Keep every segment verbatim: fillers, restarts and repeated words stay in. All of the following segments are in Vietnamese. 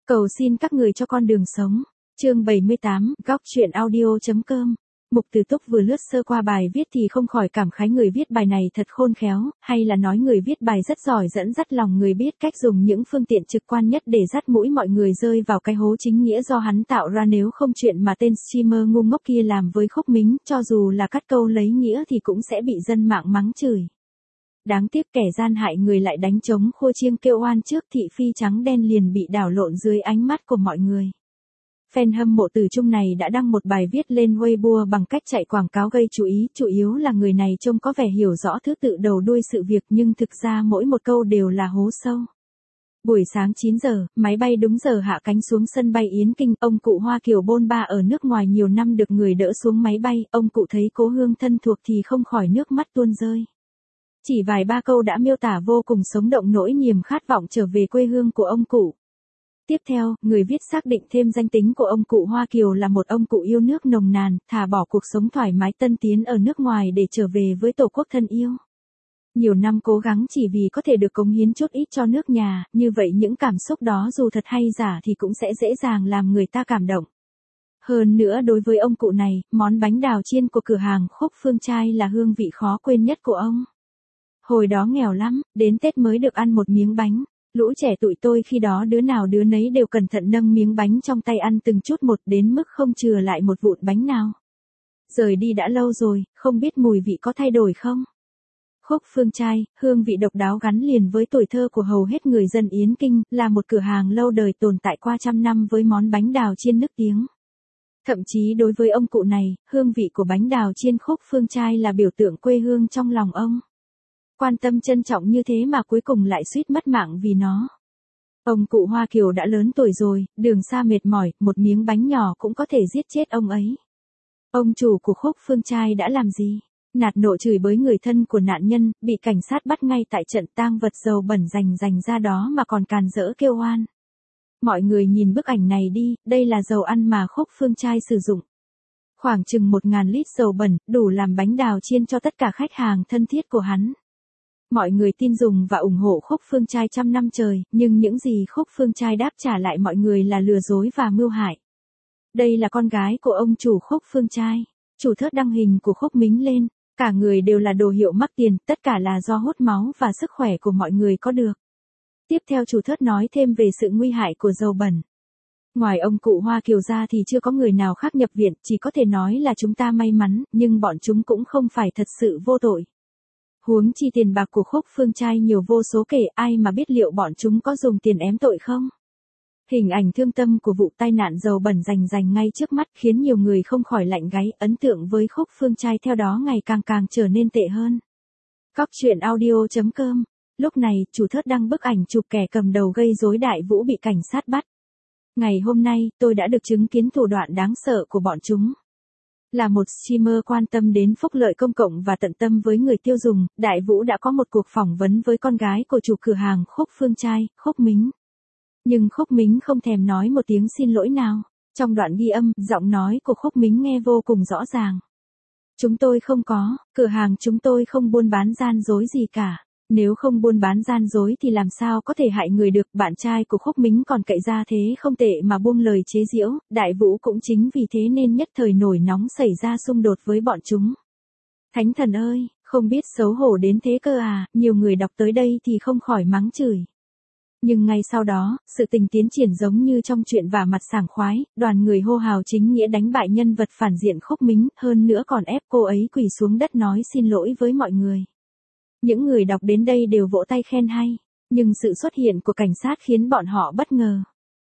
Cầu xin các người cho con đường sống. Chương bảy mươi tám, góc truyện audio.com. Mục Từ Túc vừa lướt sơ qua bài viết thì không khỏi cảm khái người viết bài này thật khôn khéo, hay là nói người viết bài rất giỏi dẫn dắt lòng người biết cách dùng những phương tiện trực quan nhất để dắt mũi mọi người rơi vào cái hố chính nghĩa do hắn tạo ra, nếu không chuyện mà tên streamer ngu ngốc kia làm với Khúc Mính, cho dù là cắt câu lấy nghĩa thì cũng sẽ bị dân mạng mắng chửi. Đáng tiếc kẻ gian hại người lại đánh trống khua chiêng kêu oan trước thị phi trắng đen liền bị đảo lộn dưới ánh mắt của mọi người. Fan hâm mộ Từ Trung này đã đăng một bài viết lên Weibo bằng cách chạy quảng cáo gây chú ý, chủ yếu là người này trông có vẻ hiểu rõ thứ tự đầu đuôi sự việc nhưng thực ra mỗi một câu đều là hố sâu. Buổi sáng chín giờ, máy bay đúng giờ hạ cánh xuống sân bay Yến Kinh, ông cụ Hoa Kiều bôn ba ở nước ngoài nhiều năm được người đỡ xuống máy bay, ông cụ thấy cố hương thân thuộc thì không khỏi nước mắt tuôn rơi. Chỉ vài ba câu đã miêu tả vô cùng sống động nỗi niềm khát vọng trở về quê hương của ông cụ. Tiếp theo, người viết xác định thêm danh tính của ông cụ Hoa Kiều là một ông cụ yêu nước nồng nàn, thà bỏ cuộc sống thoải mái tân tiến ở nước ngoài để trở về với tổ quốc thân yêu. Nhiều năm cố gắng chỉ vì có thể được cống hiến chút ít cho nước nhà, như vậy những cảm xúc đó dù thật hay giả thì cũng sẽ dễ dàng làm người ta cảm động. Hơn nữa đối với ông cụ này, món bánh đào chiên của cửa hàng Khúc Phương Trai là hương vị khó quên nhất của ông. Hồi đó nghèo lắm, đến Tết mới được ăn một miếng bánh. Lũ trẻ tụi tôi khi đó đứa nào đứa nấy đều cẩn thận nâng miếng bánh trong tay ăn từng chút một đến mức không chừa lại một vụn bánh nào. Rời đi đã lâu rồi, không biết mùi vị có thay đổi không? Khúc Phương Trai, hương vị độc đáo gắn liền với tuổi thơ của hầu hết người dân Yến Kinh, là một cửa hàng lâu đời tồn tại qua trăm năm với món bánh đào chiên nức tiếng. Thậm chí đối với ông cụ này, hương vị của bánh đào chiên Khúc Phương Trai là biểu tượng quê hương trong lòng ông. Quan tâm trân trọng như thế mà cuối cùng lại suýt mất mạng vì nó. Ông cụ Hoa Kiều đã lớn tuổi rồi, đường xa mệt mỏi, một miếng bánh nhỏ cũng có thể giết chết ông ấy. Ông chủ của Khúc Phương Trai đã làm gì? Nạt nộ chửi bới người thân của nạn nhân, bị cảnh sát bắt ngay tại trận tang vật dầu bẩn rành rành ra đó mà còn càn rỡ kêu oan. Mọi người nhìn bức ảnh này đi, đây là dầu ăn mà Khúc Phương Trai sử dụng. Khoảng chừng một nghìn lít dầu bẩn, đủ làm bánh đào chiên cho tất cả khách hàng thân thiết của hắn. Mọi người tin dùng và ủng hộ Khúc Phương Trai trăm năm trời, nhưng những gì Khúc Phương Trai đáp trả lại mọi người là lừa dối và mưu hại. Đây là con gái của ông chủ Khúc Phương Trai. Chủ thớt đăng hình của Khúc Mính lên, cả người đều là đồ hiệu mắc tiền, tất cả là do hút máu và sức khỏe của mọi người có được. Tiếp theo chủ thớt nói thêm về sự nguy hại của dầu bẩn. Ngoài ông cụ Hoa Kiều ra thì chưa có người nào khác nhập viện, chỉ có thể nói là chúng ta may mắn, nhưng bọn chúng cũng không phải thật sự vô tội. Huống chi tiền bạc của Khúc Phương Trai nhiều vô số kể, ai mà biết liệu bọn chúng có dùng tiền ém tội không? Hình ảnh thương tâm của vụ tai nạn dầu bẩn rành rành ngay trước mắt khiến nhiều người không khỏi lạnh gáy, ấn tượng với Khúc Phương Trai theo đó ngày càng càng trở nên tệ hơn. Góc truyện audio.com. Lúc này, chủ thớt đăng bức ảnh chụp kẻ cầm đầu gây rối Đại Vũ bị cảnh sát bắt. Ngày hôm nay, tôi đã được chứng kiến thủ đoạn đáng sợ của bọn chúng. Là một streamer quan tâm đến phúc lợi công cộng và tận tâm với người tiêu dùng, Đại Vũ đã có một cuộc phỏng vấn với con gái của chủ cửa hàng Khúc Phương Trai, Khúc Mính. Nhưng Khúc Mính không thèm nói một tiếng xin lỗi nào. Trong đoạn ghi âm, giọng nói của Khúc Mính nghe vô cùng rõ ràng. Chúng tôi không có, cửa hàng chúng tôi không buôn bán gian dối gì cả. Nếu không buôn bán gian dối thì làm sao có thể hại người được, bạn trai của Khúc Mính còn cậy ra thế không tệ mà buông lời chế giễu, Đại Vũ cũng chính vì thế nên nhất thời nổi nóng xảy ra xung đột với bọn chúng. Thánh thần ơi, không biết xấu hổ đến thế cơ à, nhiều người đọc tới đây thì không khỏi mắng chửi. Nhưng ngay sau đó, sự tình tiến triển giống như trong chuyện vả mặt sảng khoái, đoàn người hô hào chính nghĩa đánh bại nhân vật phản diện Khúc Mính, hơn nữa còn ép cô ấy quỳ xuống đất nói xin lỗi với mọi người. Những người đọc đến đây đều vỗ tay khen hay, nhưng sự xuất hiện của cảnh sát khiến bọn họ bất ngờ.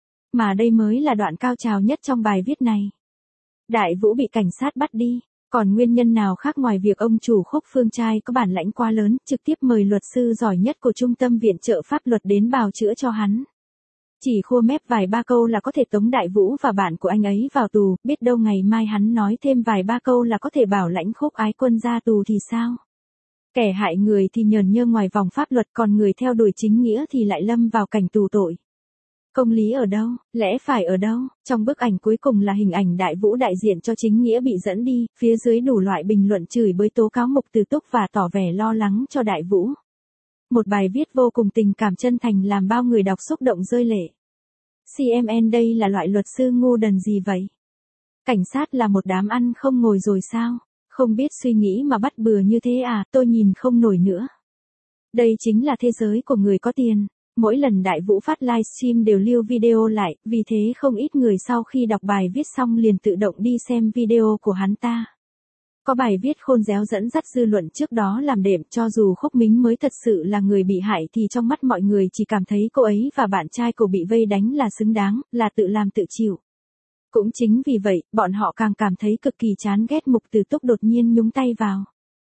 Mà đây mới là đoạn cao trào nhất trong bài viết này. Đại Vũ bị cảnh sát bắt đi, còn nguyên nhân nào khác ngoài việc ông chủ Khúc Phương Trai có bản lãnh quá lớn, trực tiếp mời luật sư giỏi nhất của Trung tâm Viện trợ Pháp luật đến bào chữa cho hắn. Chỉ khua mép vài ba câu là có thể tống Đại Vũ và bạn của anh ấy vào tù, biết đâu ngày mai hắn nói thêm vài ba câu là có thể bảo lãnh Khúc Ái Quân ra tù thì sao? Kẻ hại người thì nhờn nhơ ngoài vòng pháp luật, còn người theo đuổi chính nghĩa thì lại lâm vào cảnh tù tội. Công lý ở đâu, lẽ phải ở đâu? Trong bức ảnh cuối cùng là hình ảnh Đại Vũ đại diện cho chính nghĩa bị dẫn đi, phía dưới đủ loại bình luận chửi bới tố cáo Mục Từ Túc và tỏ vẻ lo lắng cho Đại Vũ. Một bài viết vô cùng tình cảm chân thành làm bao người đọc xúc động rơi lệ. xê em en đây là loại luật sư ngu đần gì vậy? Cảnh sát là một đám ăn không ngồi rồi sao? Không biết suy nghĩ mà bắt bừa như thế à, tôi nhìn không nổi nữa. Đây chính là thế giới của người có tiền. Mỗi lần Đại Vũ phát livestream đều lưu video lại, vì thế không ít người sau khi đọc bài viết xong liền tự động đi xem video của hắn ta. Có bài viết khôn réo dẫn dắt dư luận trước đó làm đệm, cho dù Khúc Mính mới thật sự là người bị hại thì trong mắt mọi người chỉ cảm thấy cô ấy và bạn trai cô bị vây đánh là xứng đáng, là tự làm tự chịu. Cũng chính vì vậy, bọn họ càng cảm thấy cực kỳ chán ghét Mục Từ Túc đột nhiên nhúng tay vào.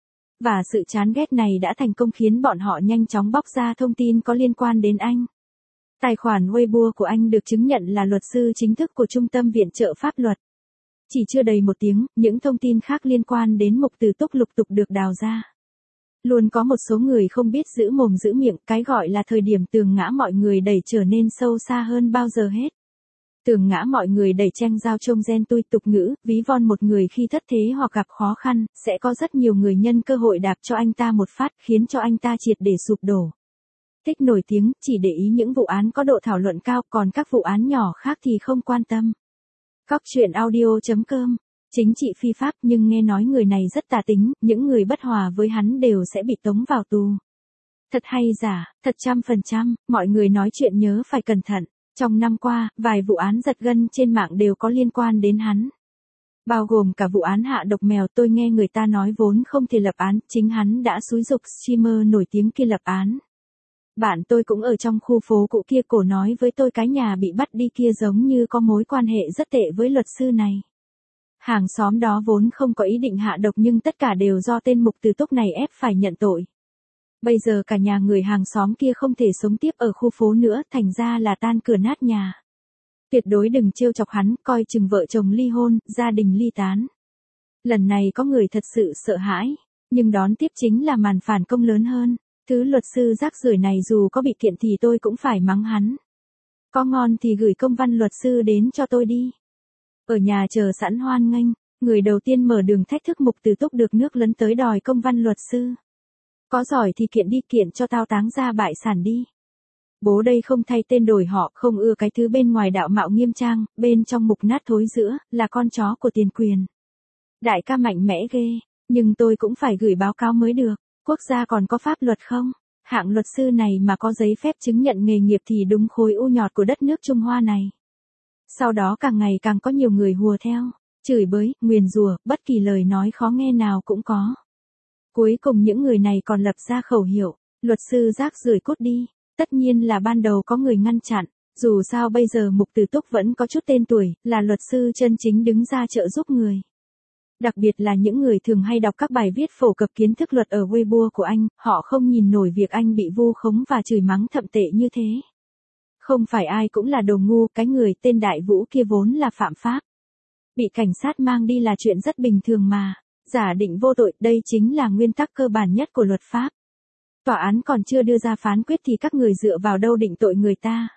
Và sự chán ghét này đã thành công khiến bọn họ nhanh chóng bóc ra thông tin có liên quan đến anh. Tài khoản Weibo của anh được chứng nhận là luật sư chính thức của Trung tâm Viện trợ Pháp luật. Chỉ chưa đầy một tiếng, những thông tin khác liên quan đến Mục Từ Túc lục tục được đào ra. Luôn có một số người không biết giữ mồm giữ miệng, cái gọi là thời điểm tường ngã mọi người đẩy trở nên sâu xa hơn bao giờ hết. Tường ngã mọi người đẩy tranh giao trông gen tui tục ngữ, ví von một người khi thất thế hoặc gặp khó khăn, sẽ có rất nhiều người nhân cơ hội đạp cho anh ta một phát, khiến cho anh ta triệt để sụp đổ. Thích nổi tiếng, chỉ để ý những vụ án có độ thảo luận cao, còn các vụ án nhỏ khác thì không quan tâm. Góc truyện audio chấm com. Chính trị phi pháp, nhưng nghe nói người này rất tà tính, những người bất hòa với hắn đều sẽ bị tống vào tù. Thật hay giả, thật trăm phần trăm, mọi người nói chuyện nhớ phải cẩn thận. Trong năm qua, vài vụ án giật gân trên mạng đều có liên quan đến hắn. Bao gồm cả vụ án hạ độc mèo, tôi nghe người ta nói vốn không thể lập án, chính hắn đã xúi giục streamer nổi tiếng kia lập án. Bạn tôi cũng ở trong khu phố cũ kia, cổ nói với tôi cái nhà bị bắt đi kia giống như có mối quan hệ rất tệ với luật sư này. Hàng xóm đó vốn không có ý định hạ độc nhưng tất cả đều do tên Mục Từ Túc này ép phải nhận tội. Bây giờ cả nhà người hàng xóm kia không thể sống tiếp ở khu phố nữa, thành ra là tan cửa nát nhà. Tuyệt đối đừng trêu chọc hắn, coi chừng vợ chồng ly hôn, gia đình ly tán. Lần này có người thật sự sợ hãi, nhưng đón tiếp chính là màn phản công lớn hơn. Thứ luật sư rác rưởi này dù có bị kiện thì tôi cũng phải mắng hắn. Có ngon thì gửi công văn luật sư đến cho tôi đi. Ở nhà chờ sẵn hoan nghênh, người đầu tiên mở đường thách thức Mục Từ Túc được nước lấn tới đòi công văn luật sư. Có giỏi thì kiện đi, kiện cho tao táng ra bại sản đi. Bố đây không thay tên đổi họ, không ưa cái thứ bên ngoài đạo mạo nghiêm trang, bên trong mục nát thối giữa, là con chó của tiền quyền. Đại ca mạnh mẽ ghê, nhưng tôi cũng phải gửi báo cáo mới được. Quốc gia còn có pháp luật không? Hạng luật sư này mà có giấy phép chứng nhận nghề nghiệp thì đúng khối u nhọt của đất nước Trung Hoa này. Sau đó càng ngày càng có nhiều người hùa theo, chửi bới, nguyền rủa, bất kỳ lời nói khó nghe nào cũng có. Cuối cùng những người này còn lập ra khẩu hiệu, luật sư rác rưởi cút đi. Tất nhiên là ban đầu có người ngăn chặn, dù sao bây giờ Mục Từ Túc vẫn có chút tên tuổi, là luật sư chân chính đứng ra trợ giúp người. Đặc biệt là những người thường hay đọc các bài viết phổ cập kiến thức luật ở Weibo của anh, họ không nhìn nổi việc anh bị vu khống và chửi mắng thậm tệ như thế. Không phải ai cũng là đồ ngu, cái người tên Đại Vũ kia vốn là phạm pháp. Bị cảnh sát mang đi là chuyện rất bình thường mà. Giả định vô tội, đây chính là nguyên tắc cơ bản nhất của luật pháp. Tòa án còn chưa đưa ra phán quyết thì các người dựa vào đâu định tội người ta.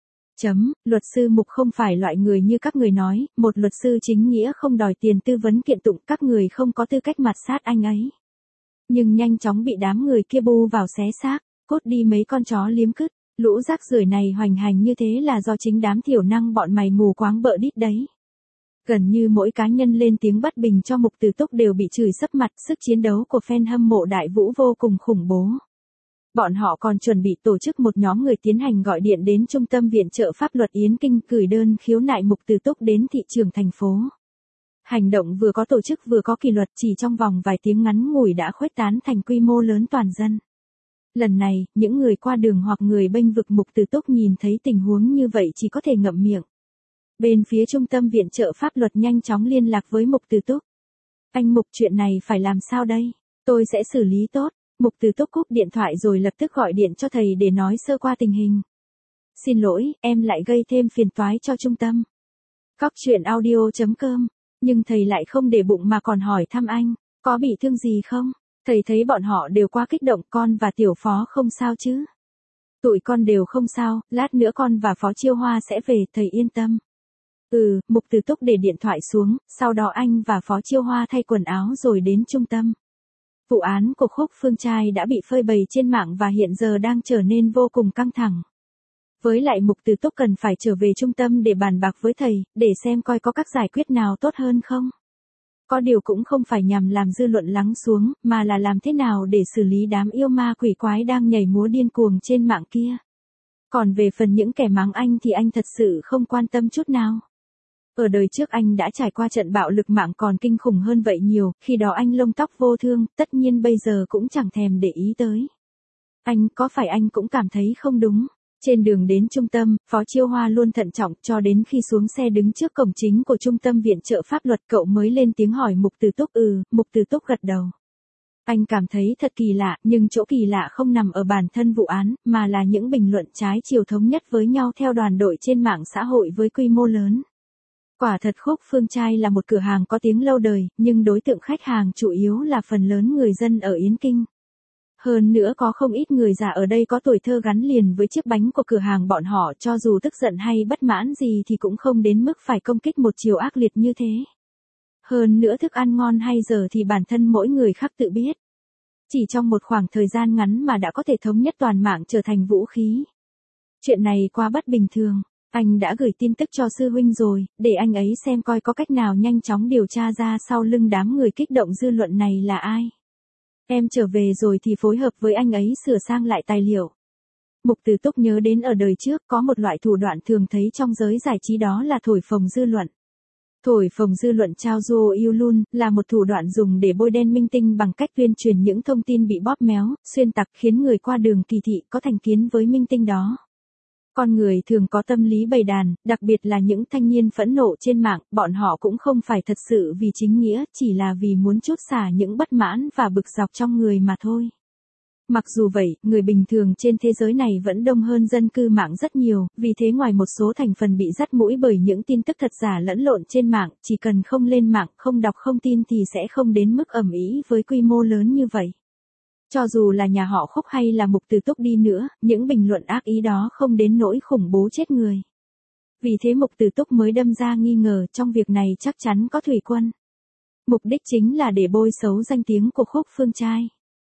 Chấm, luật sư Mục không phải loại người như các người nói, một luật sư chính nghĩa không đòi tiền tư vấn kiện tụng, các người không có tư cách mặt sát anh ấy. Nhưng nhanh chóng bị đám người kia bu vào xé xác, cốt đi mấy con chó liếm cứt, lũ rác rưởi này hoành hành như thế là do chính đám thiểu năng bọn mày mù quáng bợ đít đấy. Gần như mỗi cá nhân lên tiếng bất bình cho Mục Từ Túc đều bị chửi sấp mặt, sức chiến đấu của fan hâm mộ Đại Vũ vô cùng khủng bố. Bọn họ còn chuẩn bị tổ chức một nhóm người tiến hành gọi điện đến Trung tâm Viện trợ Pháp luật Yến Kinh gửi đơn khiếu nại Mục Từ Túc đến thị trưởng thành phố. Hành động vừa có tổ chức vừa có kỷ luật, chỉ trong vòng vài tiếng ngắn ngủi đã khuếch tán thành quy mô lớn toàn dân. Lần này, những người qua đường hoặc người bênh vực Mục Từ Túc nhìn thấy tình huống như vậy chỉ có thể ngậm miệng. Bên phía Trung tâm Viện trợ Pháp luật nhanh chóng liên lạc với Mục Từ Túc. Anh Mục, chuyện này phải làm sao đây? Tôi sẽ xử lý tốt. Mục Từ Túc cúp điện thoại rồi lập tức gọi điện cho thầy để nói sơ qua tình hình. Xin lỗi, em lại gây thêm phiền toái cho trung tâm. Góc truyện audio chấm com. Nhưng thầy lại không để bụng mà còn hỏi thăm anh, có bị thương gì không? Thầy thấy bọn họ đều quá kích động, con và tiểu phó không sao chứ? Tụi con đều không sao, lát nữa con và phó Chiêu Hoa sẽ về, thầy yên tâm. Ừ, Mục Từ Túc để điện thoại xuống, sau đó anh và phó Chiêu Hoa thay quần áo rồi đến trung tâm. Vụ án của Khúc Phương Trai đã bị phơi bày trên mạng và hiện giờ đang trở nên vô cùng căng thẳng. Với lại Mục Từ Túc cần phải trở về trung tâm để bàn bạc với thầy, để xem coi có các giải quyết nào tốt hơn không. Có điều cũng không phải nhằm làm dư luận lắng xuống, mà là làm thế nào để xử lý đám yêu ma quỷ quái đang nhảy múa điên cuồng trên mạng kia. Còn về phần những kẻ mắng anh thì anh thật sự không quan tâm chút nào. Ở đời trước anh đã trải qua trận bạo lực mạng còn kinh khủng hơn vậy nhiều, khi đó anh lông tóc vô thương, tất nhiên bây giờ cũng chẳng thèm để ý tới. Anh, có phải anh cũng cảm thấy không đúng? Trên đường đến trung tâm, Phó Chiêu Hoa luôn thận trọng cho đến khi xuống xe đứng trước cổng chính của trung tâm viện trợ pháp luật cậu mới lên tiếng hỏi Mục Từ Túc. Ừ, Mục Từ Túc gật đầu. Anh cảm thấy thật kỳ lạ, nhưng chỗ kỳ lạ không nằm ở bản thân vụ án, mà là những bình luận trái chiều thống nhất với nhau theo đoàn đội trên mạng xã hội với quy mô lớn. Quả thật Khúc Phương Trai là một cửa hàng có tiếng lâu đời, nhưng đối tượng khách hàng chủ yếu là phần lớn người dân ở Yến Kinh. Hơn nữa có không ít người già ở đây có tuổi thơ gắn liền với chiếc bánh của cửa hàng bọn họ, cho dù tức giận hay bất mãn gì thì cũng không đến mức phải công kích một chiều ác liệt như thế. Hơn nữa thức ăn ngon hay dở thì bản thân mỗi người khác tự biết. Chỉ trong một khoảng thời gian ngắn mà đã có thể thống nhất toàn mạng trở thành vũ khí. Chuyện này quá bất bình thường. Anh đã gửi tin tức cho sư huynh rồi, để anh ấy xem coi có cách nào nhanh chóng điều tra ra sau lưng đám người kích động dư luận này là ai. Em trở về rồi thì phối hợp với anh ấy sửa sang lại tài liệu. Mục Từ Túc nhớ đến ở đời trước có một loại thủ đoạn thường thấy trong giới giải trí, đó là thổi phồng dư luận. Thổi phồng dư luận Chao Duo Yêu Lun là một thủ đoạn dùng để bôi đen minh tinh bằng cách tuyên truyền những thông tin bị bóp méo, xuyên tạc khiến người qua đường kỳ thị có thành kiến với minh tinh đó. Con người thường có tâm lý bầy đàn, đặc biệt là những thanh niên phẫn nộ trên mạng, bọn họ cũng không phải thật sự vì chính nghĩa, chỉ là vì muốn trút xả những bất mãn và bực dọc trong người mà thôi. Mặc dù vậy, người bình thường trên thế giới này vẫn đông hơn dân cư mạng rất nhiều, vì thế ngoài một số thành phần bị dắt mũi bởi những tin tức thật giả lẫn lộn trên mạng, chỉ cần không lên mạng, không đọc không tin thì sẽ không đến mức ầm ĩ với quy mô lớn như vậy. Cho dù là nhà họ Khúc hay là Mục Từ Túc đi nữa, những bình luận ác ý đó không đến nỗi khủng bố chết người. Vì thế Mục Từ Túc mới đâm ra nghi ngờ trong việc này chắc chắn có thủy quân. Mục đích chính là để bôi xấu danh tiếng của Khúc Phương Trai.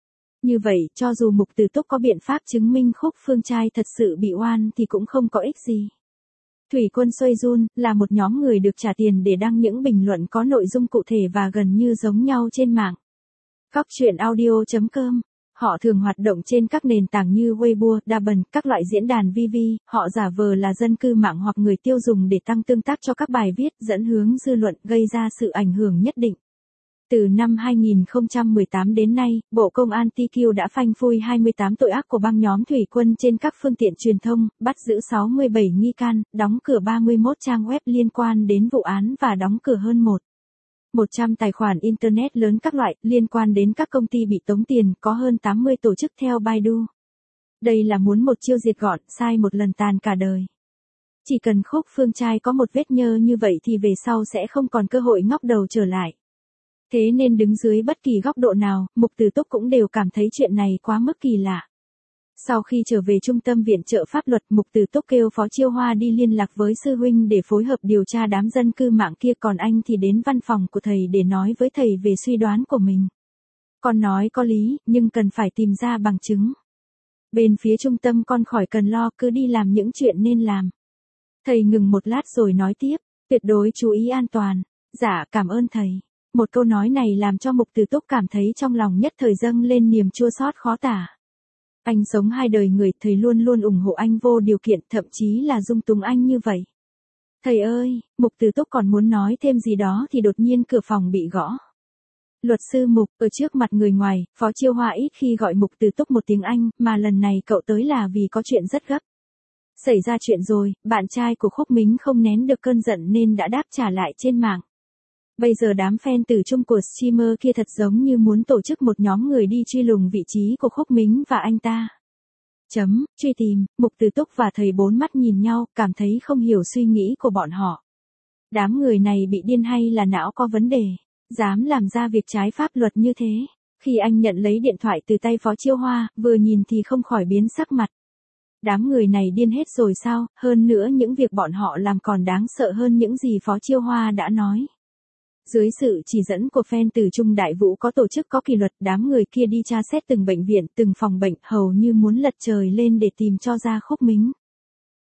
Như vậy, cho dù Mục Từ Túc có biện pháp chứng minh Khúc Phương Trai thật sự bị oan thì cũng không có ích gì. Thủy quân Xuôi Jun là một nhóm người được trả tiền để đăng những bình luận có nội dung cụ thể và gần như giống nhau trên mạng. Góc truyện audio chấm com. Họ thường hoạt động trên các nền tảng như Weibo, Douban, các loại diễn đàn vi vi, họ giả vờ là dân cư mạng hoặc người tiêu dùng để tăng tương tác cho các bài viết, dẫn hướng dư luận, gây ra sự ảnh hưởng nhất định. Từ năm hai nghìn không trăm mười tám đến nay, Bộ Công an tê quy đã phanh phui hai mươi tám tội ác của băng nhóm thủy quân trên các phương tiện truyền thông, bắt giữ sáu mươi bảy nghi can, đóng cửa ba mươi mốt trang web liên quan đến vụ án và đóng cửa hơn một một trăm tài khoản Internet lớn các loại, liên quan đến các công ty bị tống tiền, có hơn tám mươi tổ chức theo Baidu. Đây là muốn một chiêu diệt gọn, sai một lần tàn cả đời. Chỉ cần Khúc Phương Trai có một vết nhơ như vậy thì về sau sẽ không còn cơ hội ngóc đầu trở lại. Thế nên đứng dưới bất kỳ góc độ nào, Mục Từ Túc cũng đều cảm thấy chuyện này quá mức kỳ lạ. Sau khi trở về trung tâm viện trợ pháp luật, Mục Từ Túc kêu Phó Chiêu Hoa đi liên lạc với sư huynh để phối hợp điều tra đám dân cư mạng kia, còn anh thì đến văn phòng của thầy để nói với thầy về suy đoán của mình. Con nói có lý, nhưng cần phải tìm ra bằng chứng. Bên phía trung tâm con khỏi cần lo, cứ đi làm những chuyện nên làm. Thầy ngừng một lát rồi nói tiếp, tuyệt đối chú ý an toàn. Dạ, cảm ơn thầy. Một câu nói này làm cho Mục Từ Túc cảm thấy trong lòng nhất thời dâng lên niềm chua xót khó tả. Anh sống hai đời người, thầy luôn luôn ủng hộ anh vô điều kiện, thậm chí là dung túng anh như vậy. Thầy ơi, Mục Từ Túc còn muốn nói thêm gì đó thì đột nhiên cửa phòng bị gõ. Luật sư Mục, ở trước mặt người ngoài, Phó Chiêu Hoa ít khi gọi Mục Từ Túc một tiếng anh, mà lần này cậu tới là vì có chuyện rất gấp. Xảy ra chuyện rồi, bạn trai của Khúc Mính không nén được cơn giận nên đã đáp trả lại trên mạng. Bây giờ đám fan từ chung của streamer kia thật giống như muốn tổ chức một nhóm người đi truy lùng vị trí của Khúc Mính và anh ta. Chấm, truy tìm, Mục Từ Túc và thầy bốn mắt nhìn nhau, cảm thấy không hiểu suy nghĩ của bọn họ. Đám người này bị điên hay là não có vấn đề, dám làm ra việc trái pháp luật như thế. Khi anh nhận lấy điện thoại từ tay Phó Chiêu Hoa, vừa nhìn thì không khỏi biến sắc mặt. Đám người này điên hết rồi sao, hơn nữa những việc bọn họ làm còn đáng sợ hơn những gì Phó Chiêu Hoa đã nói. Dưới sự chỉ dẫn của fan từ Trung Đại Vũ có tổ chức có kỷ luật, đám người kia đi tra xét từng bệnh viện, từng phòng bệnh, hầu như muốn lật trời lên để tìm cho ra Khúc Mính.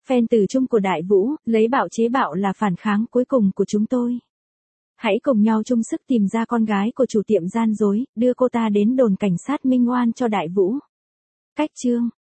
Fan từ chung của Đại Vũ, lấy bạo chế bạo là phản kháng cuối cùng của chúng tôi. Hãy cùng nhau chung sức tìm ra con gái của chủ tiệm gian dối, đưa cô ta đến đồn cảnh sát minh oan cho Đại Vũ. Cách chương